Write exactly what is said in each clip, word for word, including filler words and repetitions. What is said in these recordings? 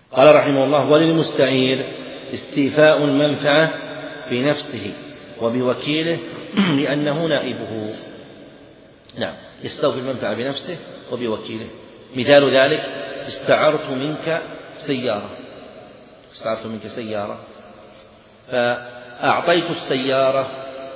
قال رحمه الله: وللمستعير استيفاء المنفعة بنفسه وبوكيله لأنه نائبه. نعم، يستوفي المنفعة بنفسه وبوكيله. مثال ذلك: استعرت منك سيارة استعرت منك سيارة فأعطيت السيارة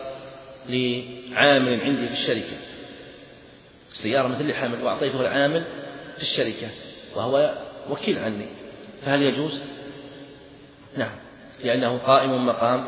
لعامل عندي في الشركة، السيارة مثل الحامل، وأعطيته العامل في الشركة وهو وكيل عني، فهل يجوز؟ نعم، لأنه قائم مقام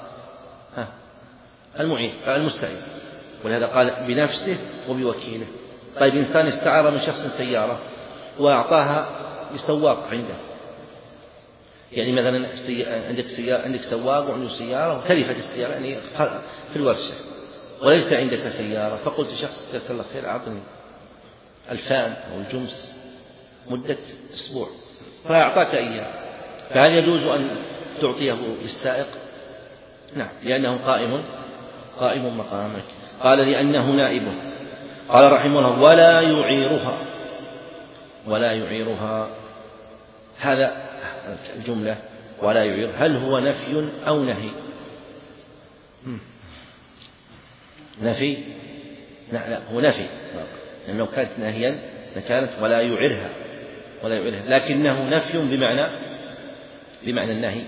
المعين المستعين، ولهذا قال بنفسه وبوكيله. طيب، إنسان استعار من شخص سيارة وأعطاها لسواق عنده، يعني مثلا عندك سيارة عندك سواق وعنده سيارة وتلفت السيارة يعني في الورشة وليس عندك سيارة، فقلت لشخص: جزاك الله خير، أعطني الفان أو الجمس مدة أسبوع، فأعطاك إياه، فهل يجوز أن تعطيه للسائق؟ نعم، لأنه قائم قائم مقامك. قال: لأنه نائبه. قال رحمه الله: ولا يعيرها ولا يعيرها هذا الجملة ولا يعير، هل هو نفي أو نهي؟ نفي؟ لا, لا هو نفي، لأنه لو كانت نهيا لكانت ولا يعيرها ولا يعيرها، لكنه نفي بمعنى بمعنى النهي.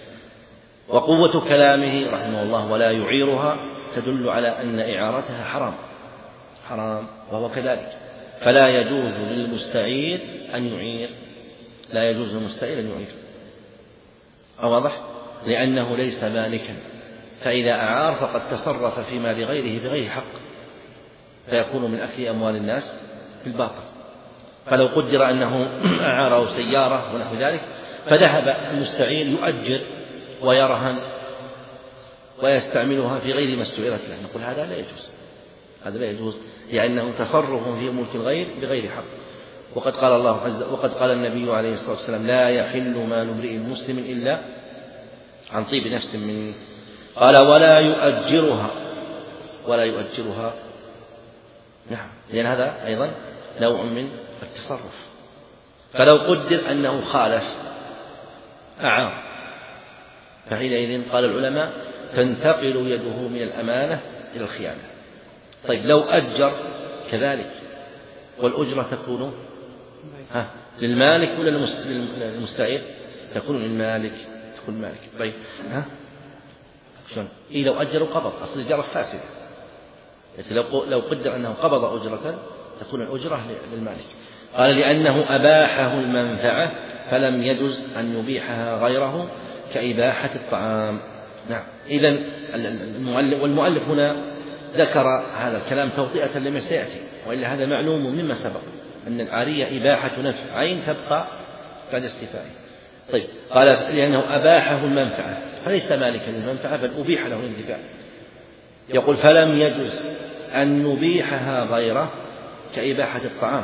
وقوة كلامه رحمه الله ولا يعيرها تدل على أن إعارتها حرام حرام وهو كذلك، فلا يجوز للمستعير أن يعير لا يجوز للمستعير أن يعير. أواضح؟ لأنه ليس مالكا، فإذا أعار فقد تصرف في مال غيره بغير حق، فيكون من أكل أموال الناس بالباطل. فلو قدر أنه أعاره سيارة ونحو ذلك، فذهب المستعير يؤجر ويرهن ويستعملها في غير ما استعيرت له، نقول هذا لا يجوز هذا لا يجوز لأنه تصرف في ملك الغير بغير حق. وقد قال الله عز وقد قال النبي عليه الصلاة والسلام: لا يحل مال امرئ مسلم إلا عن طيب نفس منه. قال: ولا يؤجرها ولا يؤجرها نعم، لأن هذا أيضا نوع من التصرف. فلو قدر أنه خالف أعار، فحينئذ قال العلماء: تنتقل يده من الأمانة إلى الخيانة. طيب، لو أجر كذلك، والأجرة تكون ها للمالك ولا للمستعير؟ تكون للمالك تكون المالك. طيب، ها شلون؟ إيه لو أجروا قبض، أصل الإجارة فاسدة، لو لو قدر أنه قبض أجرة تكون الأجرة للمالك. قال: لأنه أباحه المنفعة فلم يجز أن يبيحها غيره كإباحة الطعام. نعم، إذن المؤلف والمؤلف هنا ذكر هذا الكلام توطئة لما سيأتي، وإلا هذا معلوم مما سبق أن العارية إباحة نفع عين تبقى بعد استيفائه. طيب، قال: لأنه أباحه المنفعة فليس مالكا للمنفعة بل أبيح له الانتفاع. يقول: فلم يجوز أن يبيحها غيره كإباحة الطعام،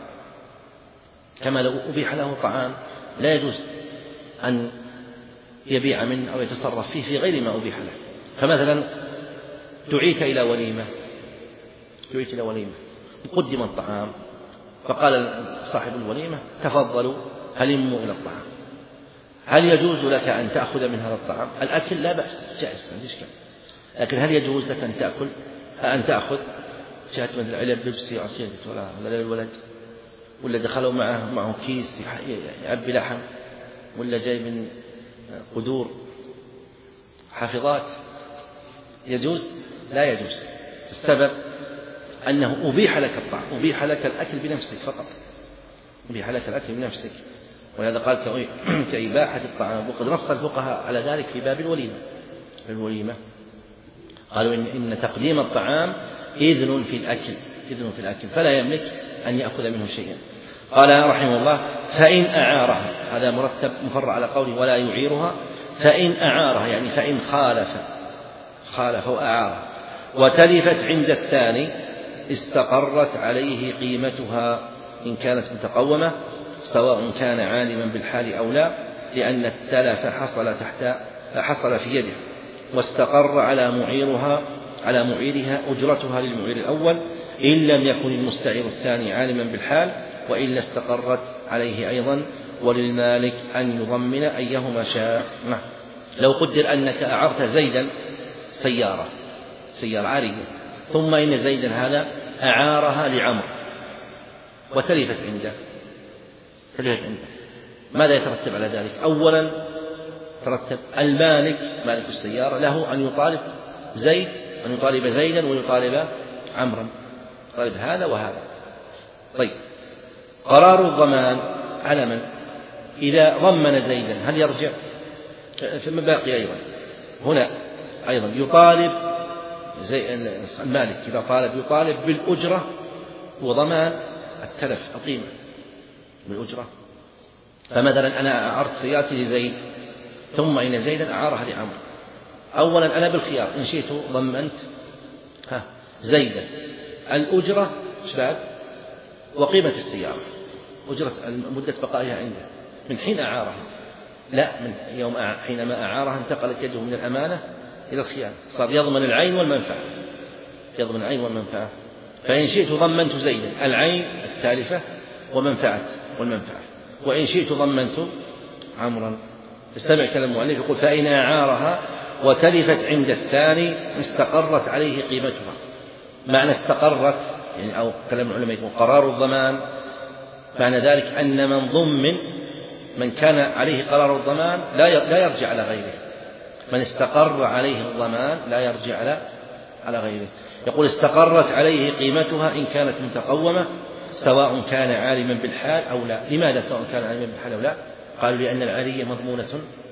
كما لو أبيح له طعام لا يجوز أن يبيع منه أو يتصرف فيه في غير ما أبيح له. فمثلا دعيت إلى وليمة دعيت إلى وليمة قدم الطعام، فقال صاحب الوليمة: تفضلوا هلموا إلى الطعام. هل يجوز لك أن تأخذ من هذا الطعام؟ الأكل لا بأس، جائز، ما فيش كلام، لكن هل يجوز لك أن تأكل أن تأخذ جاءت مثل علب بيبسي عصير ولا ولا للولد، ولا دخلوا معه معه كيس يعبي لحم، ولا جاي من قدور حافظات، يجوز؟ لا يجوز. السبب أنه أبيح لك الطعام، أبيح لك الأكل بنفسك فقط، أبيح لك الأكل بنفسك، ولهذا قال كإباحة الطعام. وقد نص الفقهاء على ذلك في باب الوليمة الوليمة قالوا إن, إن تقديم الطعام إذن في الأكل إذن في الأكل فلا يملك أن يأخذ منه شيئا. قال رحمه الله: فإن أعارها، هذا مرتب مفرع على قوله ولا يعيرها، فإن أعارها يعني فإن خالف خالف وأعارها وتلفت عند الثاني استقرت عليه قيمتها إن كانت متقومة، سواء كان عالما بالحال أو لا، لأن التلف حصل تحت حصل في يده، واستقر على معيرها على معيرها أجرتها للمعير الأول إن لم يكن المستعير الثاني عالما بالحال، وإلا استقرت عليه أيضا وللمالك أن يضمن أيهما شاء. نعم. لو قدر أنك أعرت زيدا سيارة سيارة عارية، ثم إن زيدا هذا أعارها لعمر وتلفت عنده تلفت عنده ماذا يترتب على ذلك؟ أولا ترتب المالك مالك السيارة له أن يطالب زيد أن يطالب زيدا ويطالب عمرا، يطالب هذا وهذا. طيب، قرار الضمان على من؟ إذا ضمن زيدا هل يرجع؟ في المباقي أيضا هنا أيضا يطالب زي المالك إذا طالب يطالب بالأجرة وضمان التلف القيمة بالأجرة. فمثلا أنا أعرت سيارتي لزيد ثم إن زيدا أعارها لعمر، أولا أنا بالخيار إن شئت ضمنت ها زيدا الأجرة شباب وقيمة السيارة، أجرة مدة بقائها عنده من حين أعارها، لا من يوم حينما أعارها انتقلت يده من الأمانة إلى الخيار، صار يضمن العين والمنفعة يضمن العين والمنفعة. فإن شئت ضمنت زيدا العين التالفة ومنفعة والمنفعة، وإن شئت ضمنت عمرا. استمع كلام المؤلف يقول فإن أعارها وتلفت عند الثاني استقرت عليه قيمتها. معنى استقرت يعني أو كلام العلماء يقول قرار الضمان معنى ذلك أن من ضمن من كان عليه قرار الضمان لا يرجع على غيره، من استقر عليه الضمان لا يرجع على على غيره. يقول استقرت عليه قيمتها إن كانت متقومة سواء كان عالما بالحال أو لا. لماذا سواء كان عالما بالحال أو لا؟ قالوا لأن العارية مضمونة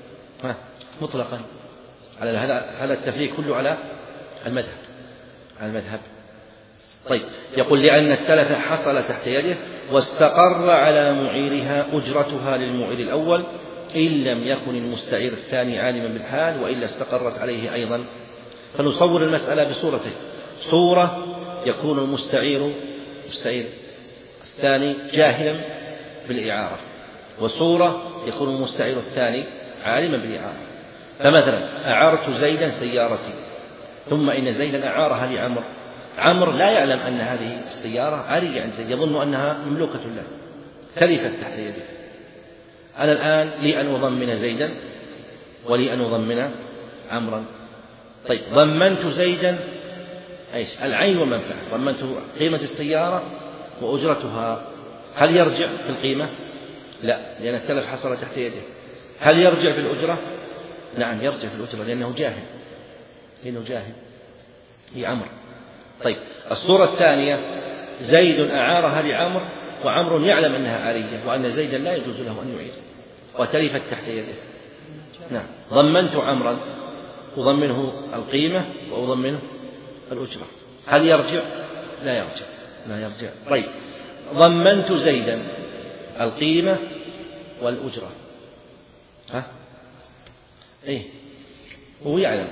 مطلقا. على هذا هذا التفريق كله على المذهب على المذهب. طيب، يقول لأن التلف حصل تحت يده واستقر على معيرها أجرتها للمعير الأول إن لم يكن المستعير الثاني عالما بالحال وإلا استقرت عليه أيضا. فنصور المسألة بصورته: صورة يكون المستعير مستعير الثاني جاهلا بالإعارة، وصورة يكون المستعير الثاني عالما بالإعارة. فمثلا أعرت زيدا سيارتي ثم إن زيدا أعارها لعمر، عمر لا يعلم أن هذه السيارة عارية عن زيد، يظن أنها مملوكة له تلفت تحت يده. أنا الآن لي أن أضمن زيدا ولي أن أضمن عمرا. طيب، ضمنت زيدا أيش؟ العين والمنفعة، ضمنت قيمة السيارة وأجرتها. هل يرجع في القيمة؟ لا، لأن التلف حصل تحت يده. هل يرجع في الأجرة؟ نعم يرجع في الأجرة لأنه جاهل لأنه جاهل هي عمر. طيب، الصورة الثانية زيد أعارها لعمر وعمر يعلم أنها عارية وأن زيدا لا يجوز له أن يعير وتلفت تحت يده. نعم، ضمنت عمرا أضمنه القيمة وأضمنه الأجرة. هل يرجع؟ لا يرجع لا يرجع. طيب، ضمنت زيدا القيمة والأجرة. ها إيه هو يعلم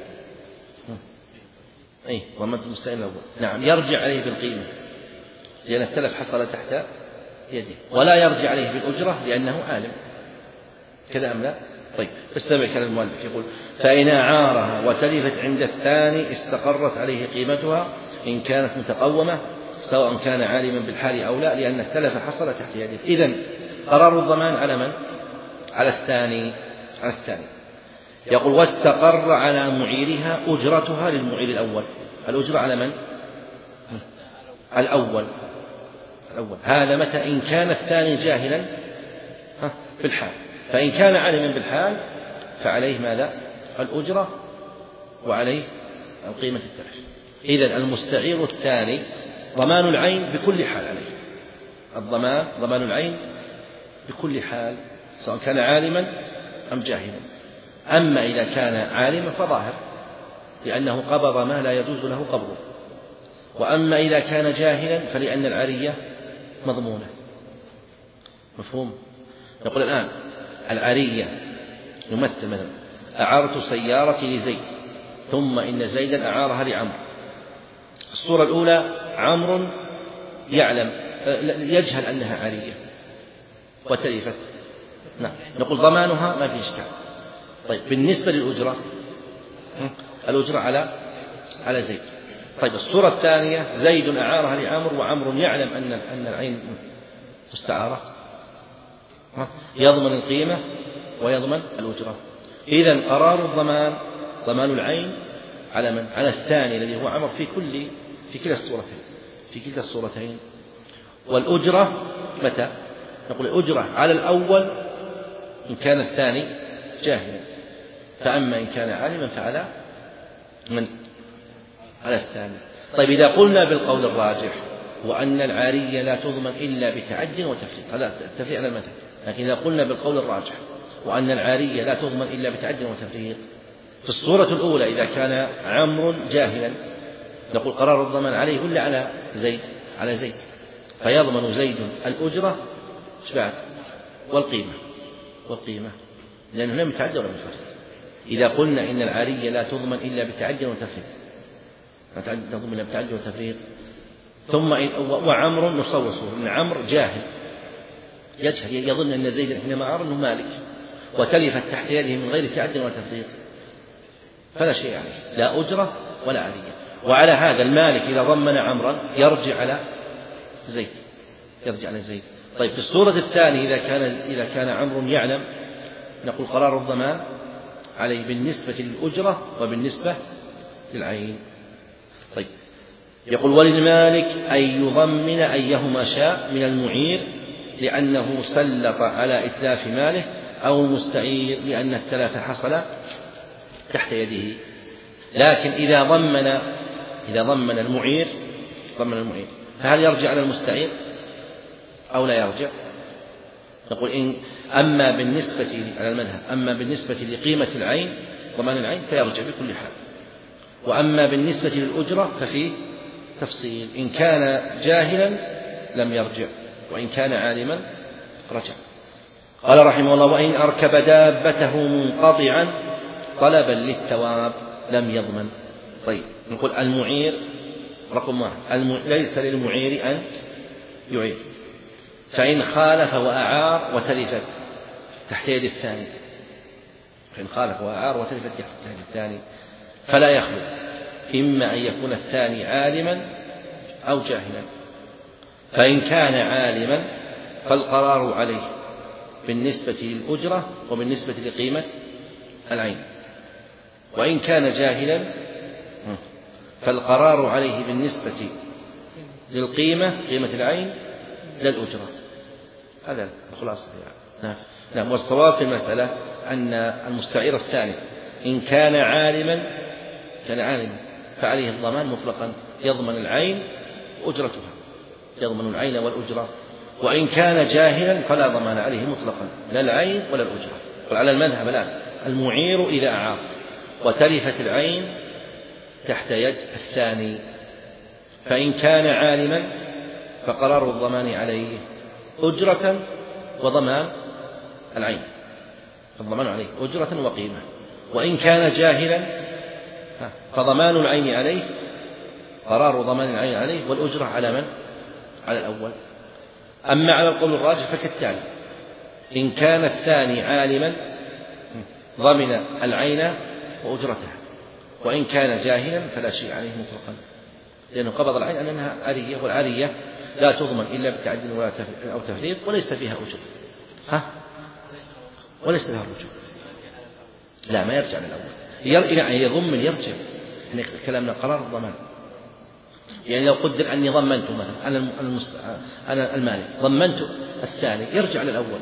إيه ضمنت المستعين الأول. نعم، يرجع عليه بالقيمة لأن التلف حصل تحت يده، ولا يرجع عليه بالأجرة لأنه عالم. كذا أم لا؟ طيب، استمع كلام المؤلف يقول فإن أعارها وتلفت عند الثاني استقرت عليه قيمتها إن كانت متقومة سواء كان عالما بالحال أو لا لأن التلف حصل تحت يده. إذن قرار الضمان على من؟ على الثاني على الثاني. يقول واستقر على معيرها أجرتها للمعير الأول. الأجرة على من؟ الأول الأول هذا متى؟ إن كان الثاني جاهلا بالحال. فإن كان عالما بالحال فعليه ماذا؟ الأجرة وعليه قيمة التلف. إذن المستعير الثاني ضمان العين بكل حال عليه، الضمان ضمان العين بكل حال سواء كان عالما أم جاهلا. أما إذا كان عالما فظاهر لأنه قبض ما لا يجوز له قبضه، وأما إذا كان جاهلا فلأن العارية مضمونة. مفهوم؟ نقول الآن العارية نمثل مثلا أعرت سيارتي لزيد ثم إن زيدا أعارها لعمر. الصورة الأولى عمرو يعلم يجهل أنها عارية وتلفت، نعم، نقول ضمانها ما في إشكال. طيب، بالنسبة للأجرة الأجرة على على زيد. طيب، الصورة الثانية زيد أعارها لعمر وعمر يعلم أن أن العين مستعارة يضمن القيمة ويضمن الأجرة. إذن قرار الضمان ضمان العين على من؟ على الثاني الذي هو عمر في كل في كلا الصورتين في كلا الصورتين. والأجرة متى؟ نقول الأجرة على الأول إن كان الثاني جاهلا، فأما إن كان عالما فعلى من؟ على الثاني. طيب إذا قلنا بالقول الراجح وأن العارية لا تضمن إلا بتعد وتفريط، هذا التفريط على المذهب، لكن إذا قلنا بالقول الراجح وأن العارية لا تضمن إلا بتعد وتفريط، في الصورة الأولى إذا كان عمرو جاهلا نقول قرار الضمان عليه ولا على زيد؟ على زيد، فيضمن زيد الأجرة بعد والقيمة والقيمة لأنه لم يتعدى ولا يفرط. إذا قلنا إن العارية لا تضمن إلا بتعد وتفريط، لا تضمن إلا بتعد وتفريط، ثم وعمر نصور إن عمرو جاهل يجهل يظن أن زيد حينما عار أنه مالك وتلفت تحت يده من غير تعد وتفريط فلا شيء عليه، لا أجرة ولا عارية. وعلى هذا المالك إذا ضمن عمرا يرجع على زيد يرجع على زيد. طيب في الصورة الثانية إذا كان إذا كان عمرو يعلم نقول قرار الضمان عليه بالنسبة للأجرة وبالنسبة للعين. طيب يقول وللمالك أن يضمن أيهما شاء من المعير لأنه سلط على إتلاف ماله، أو المستعير لأن التلف حصل تحت يده. لكن إذا ضمن إذا ضمن المعير ضمن المعير فهل يرجع على المستعير أو لا يرجع؟ نقول إن أما بالنسبة على المذهب أما بالنسبة لقيمة العين ضمان العين فيرجع بكل حال، وأما بالنسبة للأجرة ففيه تفصيل، إن كان جاهلا لم يرجع وإن كان عالما رجع. قال رحمه الله وإن أركب دابته منقطعا طلبا للثواب لم يضمن. طيب نقول المعير رقم واحد الم... ليس للمعير أن يعير، فإن خالف وأعار وتلفت تحت يد الثاني فإن خالف وأعار وتلفت تحت يد الثاني فلا يخلو، إما أن يكون الثاني عالما أو جاهلا. فإن كان عالما فالقرار عليه بالنسبة للأجرة وبالنسبة لقيمة العين، وإن كان جاهلا فالقرار عليه بالنسبة للقيمة قيمة العين لا الأجرة. هذا الخلاصة يعني. نعم. والصواب في المسألة أن المستعير الثاني إن كان عالما كان عالما فعليه الضمان مطلقا، يضمن العين وأجرتها يضمن العين والأجرة. وإن كان جاهلا فلا ضمان عليه مطلقا لا العين ولا الأجرة. وعلى المذهب الآن المعير إذا أعار وتلفت العين تحت يد الثاني فإن كان عالما فقرار الضمان عليه أجرة وضمان العين، الضمان عليه أجرة وقيمة. وإن كان جاهلا فضمان العين عليه قرار ضمان العين عليه والأجرة على من؟ على الأول. أما على القول الراجح فكالتالي إن كان الثاني عالما ضمن العين وأجرتها، وإن كان جاهلا فلا شيء عليه مطلقا لأنه قبض العين أنها عارية، والعارية لا تضمن إلا بتعديل أو تفريط وليس فيها أجر ها وليس لها رجوع. لا ما يرجع للأول، يعني يضمن يرجع. يعني كلامنا قرار الضمان، يعني لو قدر أني ضمنت مثلا أنا المست... أنا المالك ضمنت الثاني يرجع للأول،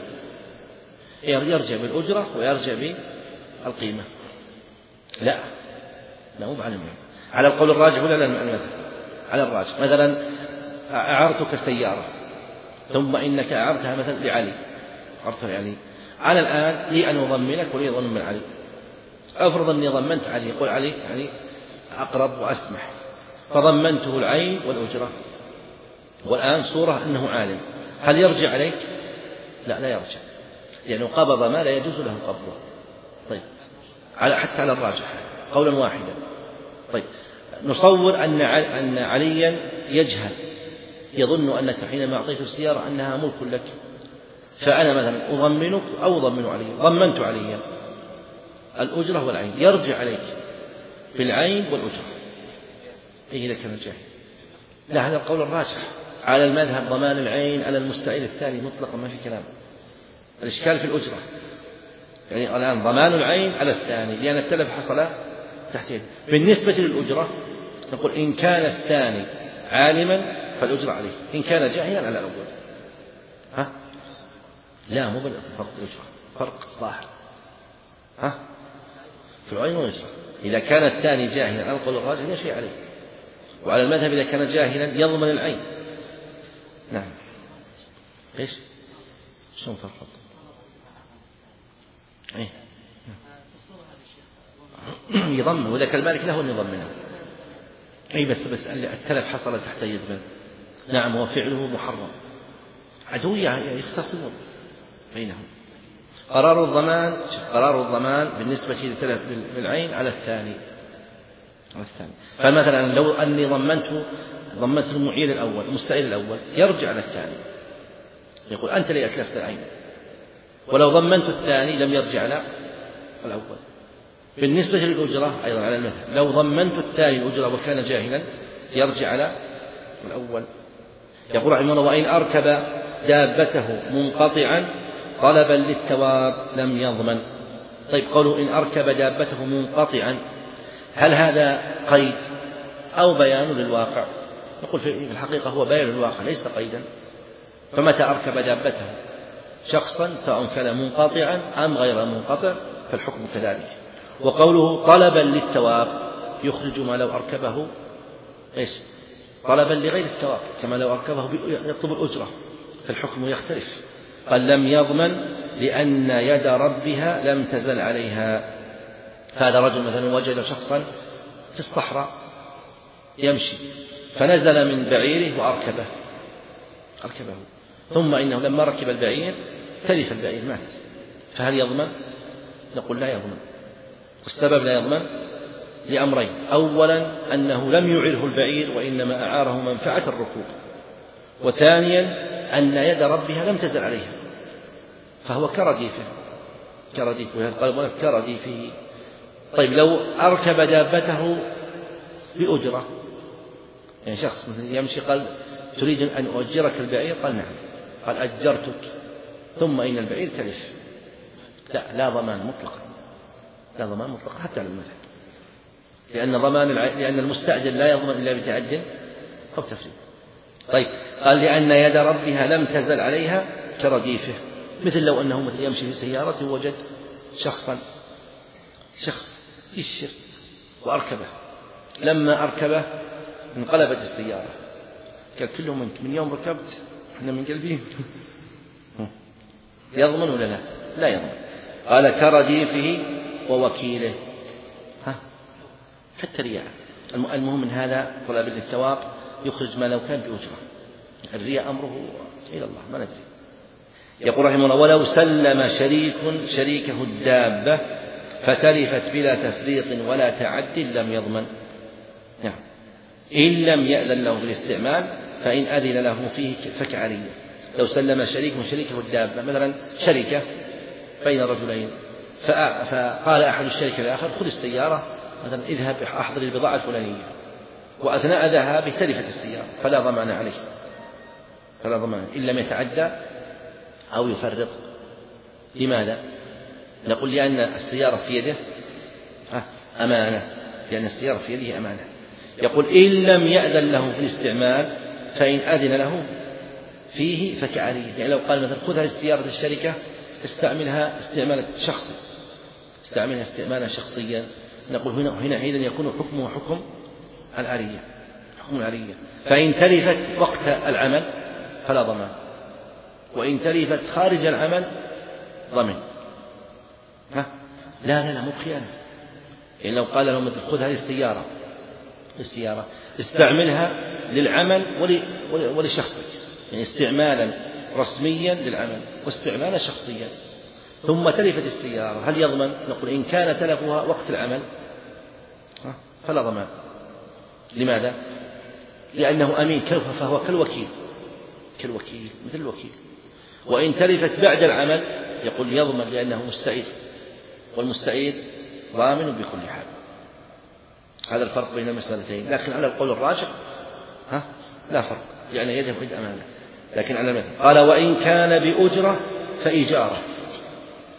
يرجع بالأجرة ويرجع بالقيمة. لا لا مو على المهم. على القول الراجح ولا لا؟ على الراجح. مثلا أعرتك سيارة ثم إنك أعرتها مثلا لعلي أعرتها لعلي، على الآن لي أن أضمنك ولي أضمن علي. أفرض أني ضمنت علي يقول علي يعني أقرب وأسمح فضمنته العين والأجرة، والآن صورة أنه عالم، هل يرجع عليك؟ لا لا يرجع لأنه قبض ما لا يجوز له قبضه. طيب على حتى على الراجح قولا واحدا. طيب نصور أن أن عليا يجهل يظن أنك حينما أعطيته السيارة أنها ملك لك، فأنا مثلا أضمنك أو أضمن عليا، ضمنت عليا الأجرة والعين، يرجع عليك بالعين والأجرة إيه إذا كان جاهل. لا هذا القول الراجح على المذهب ضمان العين على المستعير الثاني مطلقا ما في كلام الإشكال في الأجرة. يعني الآن ضمان العين على الثاني لأن التلف حصل تحت يده. بالنسبة للأجرة نقول إن كان الثاني عالما فالأجرة عليه، إن كان جاهلا على الأول. ها؟ لا مو فرق الأجرة، فرق ظاهر. ها؟ في العين والأجرة. إذا كان الثاني جاهلا على القول الراجح لا شيء عليه، وعلى المذهب إذا كان جاهلا يضمن العين. نعم. إيش؟ شلون فرق؟ إيه؟ يضمن، وإذا كان المالك له أن يضمنه. أي بس بس التلف حصل تحت يد من؟ نعم، وفعله محرم. عدوية يختصمون بينهم. قرار الضمان قرار الضمان بالنسبة للتلف بالعين على الثاني على الثاني. فمثلا لو أني ضمنت ضمنت المعير الأول المستعير الأول يرجع على الثاني، يقول أنت لي أتلفت العين. ولو ضمنت الثاني لم يرجع على الأول. بالنسبة للأجرة أيضا على المذهب، لو ضمنت الثاني الأجرة وكان جاهلا يرجع على الأول. يقول رحمه الله: وإن أركب دابته منقطعا طلبا للثواب لم يضمن. طيب، قوله إن أركب دابته منقطعا، هل هذا قيد أو بيان للواقع؟ نقول في الحقيقة هو بيان للواقع ليس قيدا. فمتى أركب دابته شخصا سواء كان منقطعا أم غير منقطع فالحكم كذلك. وقوله طلبا للثواب يخرج ما لو أركبه إيش؟ طلبا لغير الثواب، كما لو أركبه يطلب الأجرة فالحكم يختلف. قال لم يضمن لأن يد ربها لم تزل عليها. هذا رجل مثلا وجد شخصا في الصحراء يمشي فنزل من بعيره وأركبه أركبه ثم إنه لما ركب البعير تلف البعير مات، فهل يضمن؟ نقول لا يضمن. والسبب لا يضمن لأمرين: أولا أنه لم يعره البعير وإنما أعاره منفعة الركوب، وثانيا أن يد ربها لم تزل عليها فهو كرديفه كرديفه قال كرديفه. طيب، لو أركب دابته بأجرة، يعني شخص مثلا يمشي قال تريد أن أؤجرك البعير؟ قال نعم. قال أجرتك ثم إن البعير تلف، لا لا ضمان مطلقا لا ضمان مطلقا حتى على المذهب، لأن ضمان الع... لأن المستأجر لا يضمن إلا بتعد أو تفريط. طيب، قال لأن يد ربها لم تزل عليها كرديفه، مثل لو أنه مثل يمشي في سيارة ووجد شخصا شخص يشر وأركبه، لما أركبه انقلبت السيارة، قال كلهم منك من يوم ركبت احنا من قلبي. يضمن ولا لا؟ لا يضمن. قال كرديفه ووكيله. ها حتى رياء. المهم من هذا طلب للثواب يخرج ما لو كان بأجرة. الرياء أمره إلى الله ما ندري. يقول رحمه الله: ولو سلم شريك شريكه الدابة فتلفت بلا تفريط ولا تعد لم يضمن. نعم، إن لم يأذن له بالاستعمال، فإن أذن له فيه فكعلية. لو سلم شريك من شريكه الدابة، مثلا شركة بين رجلين، فقال أحد الشركة الآخر خذ السيارة مثلا اذهب أحضر البضاعة الفلانية، وأثناء ذهابه تلفت السيارة فلا ضمان عليه فلا ضمان إن لم يتعدى أو يفرط. لماذا؟ نقول لأن السيارة في يده أمانة، لأن السيارة في يده أمانة. يقول إن لم يأذن له في الاستعمال، فإن أذن له فيه فكعليه. يعني لو قال مثلا خذها السيارة الشركة استعملها استعمالا شخصي استعملها استعمالا شخصيا، نقول هنا هنا حين يكون حكمه حكم العارية حكم العارية. فإن تلفت وقت العمل فلا ضمان، وإن تلفت خارج العمل ضمن. ها؟ لا لا لا مو خيانة. يعني لو قال له مثل خذ هذه السيارة السيارة استعملها للعمل ولشخصك، يعني استعمالا رسميا للعمل واستعمالا شخصيا، ثم تلفت السيارة، هل يضمن؟ نقول إن كان تلفها وقت العمل فلا ضمان. لماذا؟ لأنه أمين فهو كالوكيل كالوكيل مثل الوكيل. وإن تلفت بعد العمل يقول يضمن لأنه مستعير، والمستعير ضامن بكل حال. هذا الفرق بين المسألتين. لكن على القول الراجح ها لا فرق، لأن يده يد أمانة. لكن على مثل قال: وإن كان بأجرة فإجارة.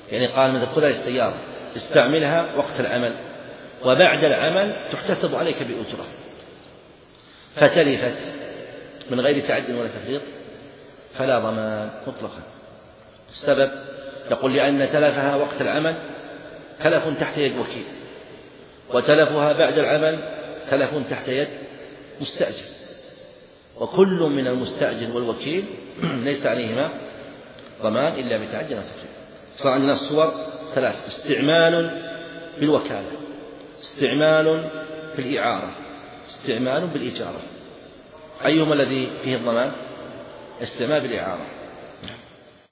يعني قال مثل خذ السيارة استعملها وقت العمل وبعد العمل تحتسب عليك بأجرة، فتلفت من غير تعد ولا تفريط فلا ضمان مطلقا. السبب يقول لأن تلفها وقت العمل تلف تحت يد وكيل، وتلفها بعد العمل تلف تحت يد مستأجر، وكل من المستأجر والوكيل ليس عليهما ضمان إلا بتعد أو تفريط. صار عندنا الصور ثلاث: استعمال بالوكالة، استعمال بالإعارة، استعمال بالإجارة. أيهما الذي فيه الضمان؟ استعمال بالإعارة.